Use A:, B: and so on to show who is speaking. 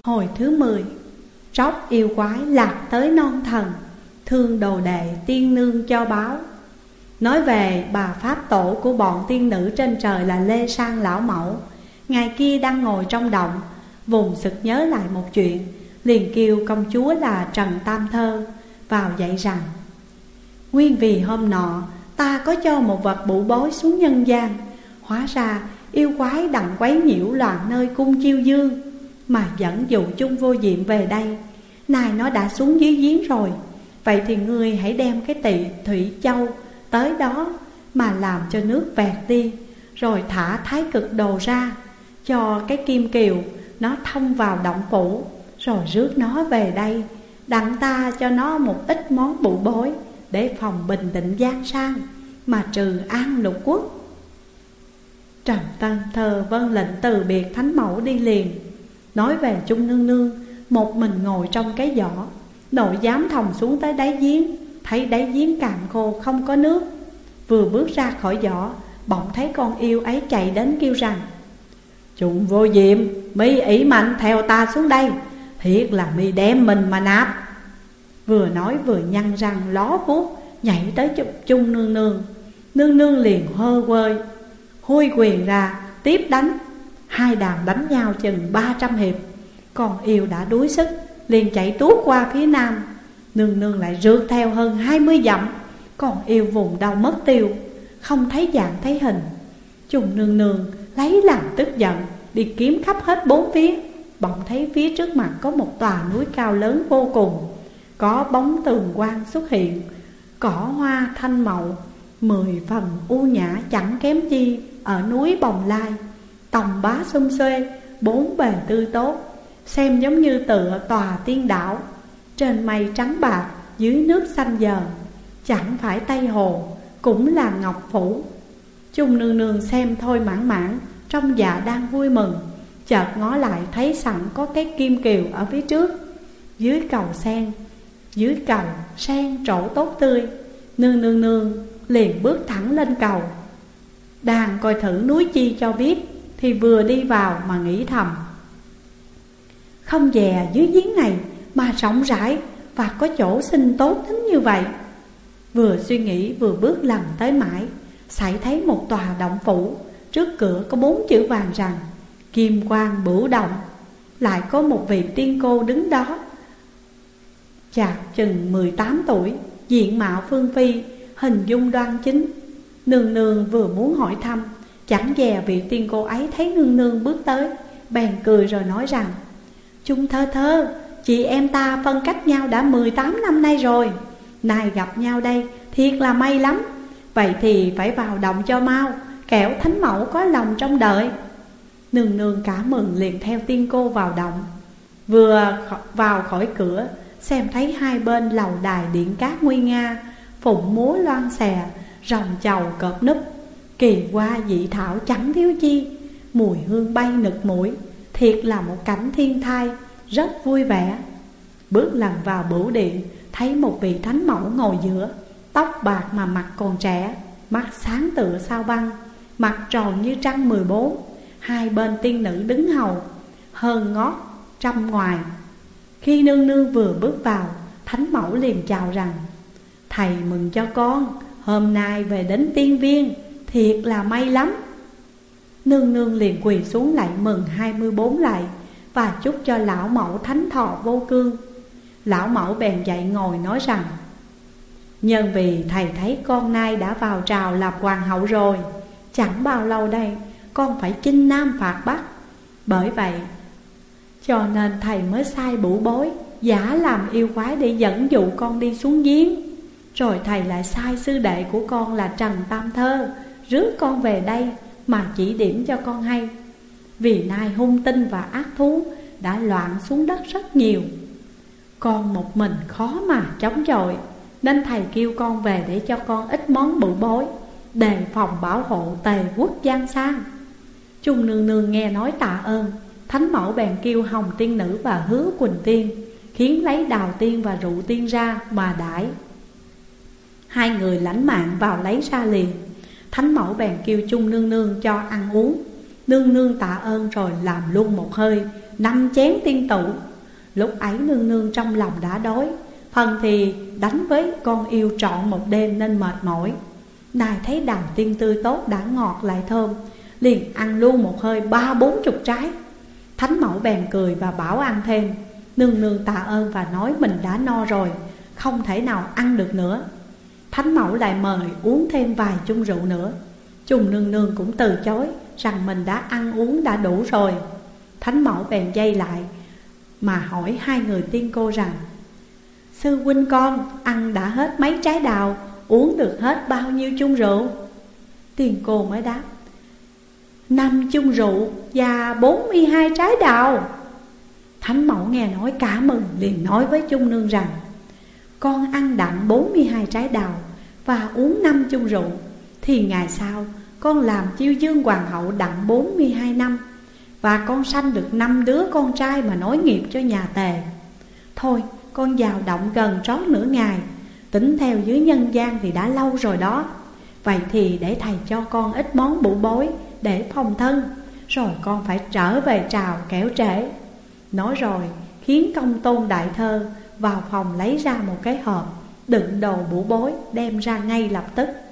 A: Hồi thứ 10. Róc yêu quái lạc tới non thần, thương đồ đệ tiên nương cho báo. Nói về bà pháp tổ của bọn tiên nữ trên trời là Lê Sang lão mẫu. Ngày kia đang ngồi trong động, vùng sực nhớ lại một chuyện, liền kêu công chúa là Trần Tam Thơ vào dạy rằng: nguyên vì hôm nọ ta có cho một vật bụ bối xuống nhân gian, hóa ra yêu quái đặng quấy nhiễu loạn nơi cung chiêu dương, mà dẫn dụ chung vô diệm về đây. Nay nó đã xuống dưới giếng rồi, vậy thì ngươi hãy đem cái tỵ thủy châu tới đó mà làm cho nước vẹt đi, rồi thả thái cực đồ ra, cho cái kim kiều nó thông vào động phủ, rồi rước nó về đây, đặng ta cho nó một ít món bụ bối, để phòng bình định giang sang, mà trừ an lục quốc. Trần Tam Thơ vâng lệnh từ biệt thánh mẫu đi liền. Nói về Chung nương nương, một mình ngồi trong cái giỏ, nội giám thòng xuống tới đáy giếng, thấy đáy giếng cạn khô không có nước. Vừa bước ra khỏi giỏ, bỗng thấy con yêu ấy chạy đến kêu rằng: Chung vô diệm, mi ỷ mạnh theo ta xuống đây, thiệt là mi đem mình mà nạp. Vừa nói vừa nhăn răng ló vuốt, nhảy tới Chung nương nương. Nương nương liền hơ quơi, huy quyền ra tiếp đánh. Hai đàn đánh nhau chừng 300 hiệp, con yêu đã đuối sức, liền chạy tuốt qua phía nam. Nương nương lại rượt theo hơn 20 dặm, con yêu vùng đầu mất tiêu, không thấy dạng thấy hình. Chung nương nương lấy làm tức giận, đi kiếm khắp hết bốn phía. Bỗng thấy phía trước mặt có một tòa núi cao lớn vô cùng, có bóng tường quang xuất hiện, cỏ hoa thanh mậu, 10 phần u nhã chẳng kém chi ở núi Bồng Lai. Tòng bá xum xuê, bốn bề tươi tốt, xem giống như tựa tòa tiên đảo. Trên mây trắng bạc, dưới nước xanh dờn, chẳng phải Tây Hồ, cũng là Ngọc Phủ. Chung nương nương xem thôi mãn mãn, trong dạ đang vui mừng. Chợt ngó lại thấy sẵn có cái kim kiều ở phía trước. Dưới cầu sen trổ tốt tươi. Nương nương liền bước thẳng lên cầu, đang coi thử núi chi cho biết, thì vừa đi vào mà nghĩ thầm: không dè dưới giếng này mà rộng rãi và có chỗ sinh tốt đến như vậy. Vừa suy nghĩ vừa bước lần tới mãi, xảy thấy một tòa động phủ, trước cửa có 4 chữ vàng rằng: Kim Quang Bửu Động. Lại có một vị tiên cô đứng đó, chạc chừng 18 tuổi, diện mạo phương phi, hình dung đoan chính. Nương nương vừa muốn hỏi thăm, chẳng dè vị tiên cô ấy thấy nương nương bước tới, bèn cười rồi nói rằng: Chung Thơ Thơ, chị em ta phân cách nhau đã 18 năm nay rồi, nay gặp nhau đây thiệt là may lắm. Vậy thì phải vào động cho mau, kẻo thánh mẫu có lòng trong đợi. Nương nương cả mừng liền theo tiên cô vào động. Vừa vào khỏi cửa, xem thấy hai bên lầu đài điện cát nguy nga, phụng múa loan xè, rồng chầu cọp núp, kỳ hoa dị thảo chẳng thiếu chi, mùi hương bay nực mũi, thiệt là một cảnh thiên thai, rất vui vẻ. Bước lần vào bửu điện, thấy một vị thánh mẫu ngồi giữa, tóc bạc mà mặt còn trẻ, mắt sáng tựa sao băng, mặt tròn như trăng 14. Hai bên tiên nữ đứng hầu, hơn ngót trăm ngoài. Khi nương nương vừa bước vào, thánh mẫu liền chào rằng: Thầy mừng cho con, hôm nay về đến tiên viên, thiệt là may lắm. Nương nương liền quỳ xuống lạy mừng 24 lạy, và chúc cho lão mẫu thánh thọ vô cương. Lão mẫu bèn dậy ngồi nói rằng: Nhân vì thầy thấy con nay đã vào trào làm hoàng hậu rồi, chẳng bao lâu đây con phải chinh nam phạt bắc. Bởi vậy cho nên thầy mới sai bửu bối giả làm yêu quái để dẫn dụ con đi xuống giếng. Rồi thầy lại sai sư đệ của con là Trần Tam Thơ rước con về đây mà chỉ điểm cho con hay. Vì nay hung tinh và ác thú đã loạn xuống đất rất nhiều, con một mình khó mà chống chọi, nên thầy kêu con về để cho con ít món bửu bối, đề phòng bảo hộ Tề quốc giang sang. Chung nương nương nghe nói tạ ơn. Thánh mẫu bèn kêu Hồng tiên nữ và Hứa Quỳnh tiên, khiến lấy đào tiên và rượu tiên ra mà đãi. Hai người lãnh mạng vào lấy ra liền. Thánh mẫu bèn kêu Chung nương nương cho ăn uống. Nương nương tạ ơn rồi làm luôn một hơi, 5 chén tiên tụ. Lúc ấy nương nương trong lòng đã đói, phần thì đánh với con yêu trọn một đêm nên mệt mỏi. Nài thấy đào tiên tươi tốt đã ngọt lại thơm, liền ăn luôn một hơi 30-40 trái. Thánh mẫu bèn cười và bảo ăn thêm. Nương nương tạ ơn và nói mình đã no rồi, không thể nào ăn được nữa. Thánh mẫu lại mời uống thêm vài chung rượu nữa. Chung nương nương cũng từ chối, rằng mình đã ăn uống đã đủ rồi. Thánh mẫu bèn dây lại mà hỏi hai người tiên cô rằng: sư huynh con ăn đã hết mấy trái đào, uống được hết bao nhiêu chung rượu? Tiên cô mới đáp: 5 chung rượu và 42 trái đào. Thánh mẫu nghe nói cả mừng, liền nói với chung nương rằng: con ăn đặng 42 trái đào và uống 5 chung rượu, thì ngày sau con làm chiêu dương hoàng hậu đặng 42 năm, và con sanh được 5 đứa con trai mà nối nghiệp cho nhà Tề. Thôi con vào động gần trót nửa ngày, tính theo dưới nhân gian thì đã lâu rồi đó. Vậy thì để thầy cho con ít món bụ bối để phòng thân, rồi con phải trở về trào kẻo trễ. Nói rồi khiến công tôn đại thơ vào phòng lấy ra một cái hộp đựng đồ bụ bối, đem ra ngay lập tức.